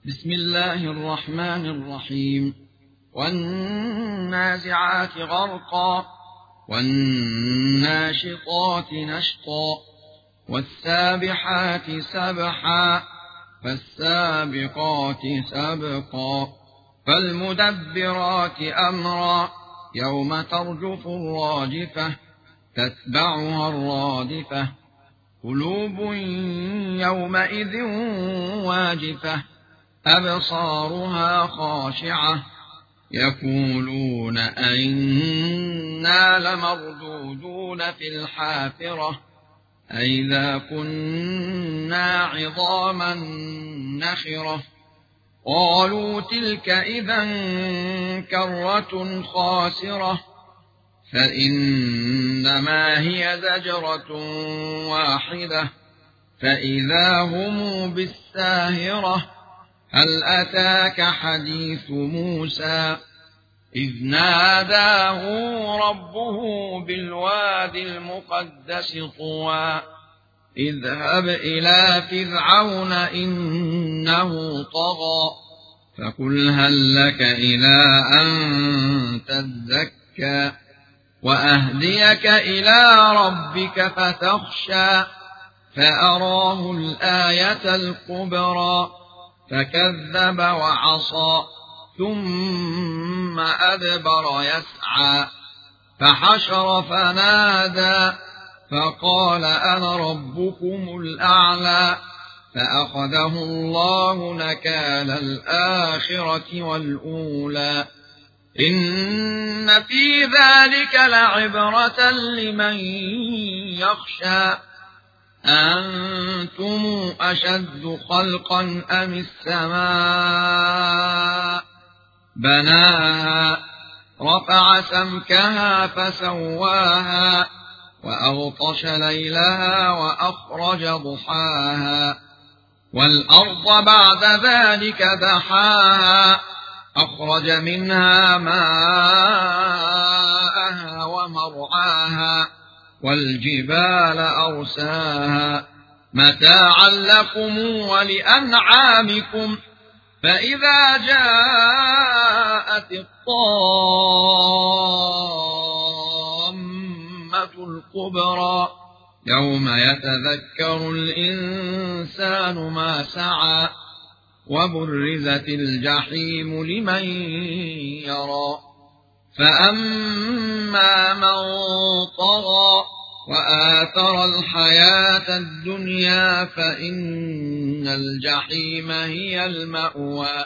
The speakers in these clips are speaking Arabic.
بسم الله الرحمن الرحيم. والنازعات غرقا والناشطات نشطا والسابحات سبحا فالسابقات سبقا فالمدبرات أمرا يوم ترجف الراجفة تتبعها الرادفة قلوب يومئذ واجفة أبصارها خاشعة يقولون أئنا لمردودون في الحافرة أئذا كنا عظاما نخرة قالوا تلك إذا كرة خاسرة فإنما هي زجرة واحدة فإذا هم بالساهرة هل أتاك حديث موسى إذ ناداه ربه بالوادي المقدس طوى اذهب إلى فرعون إنه طغى فقل هل لك إلى أن تزكى وأهديك إلى ربك فتخشى فأراه الآية الكبرى فكذب وعصى ثم أدبر يسعى فحشر فنادى فقال أنا ربكم الأعلى فأخذه الله نكال الآخرة والأولى إن في ذلك لعبرة لمن يخشى أنتم أشد خلقا أم السماء بناها رفع سمكها فسواها وأغطش ليلها وأخرج ضحاها والأرض بعد ذلك دحاها أخرج منها ماءها ومرعاها والجبال أرساها متاعا لكم ولأنعامكم فإذا جاءت الطامة الكبرى يوم يتذكر الإنسان ما سعى وبرزت الجحيم لمن يرى فأما من طغى وآثر الحياة الدنيا فإن الجحيم هي المأوى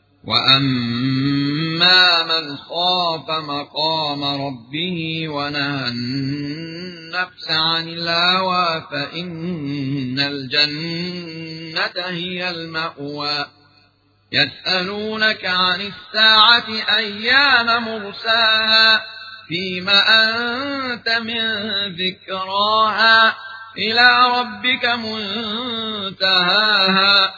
وأما من خاف مقام ربه ونهى النفس عن الهوى فإن الجنة هي المأوى يسألونك عن الساعة أيان مرساها فيم أنت من ذكراها إلى ربك منتهاها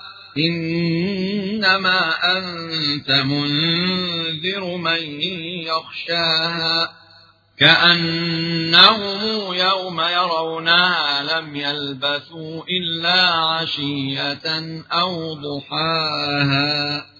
إنما أنت منذر من يخشاها كأنهم يوم يرونها لم يلبثوا إلا عشية أو ضحاها.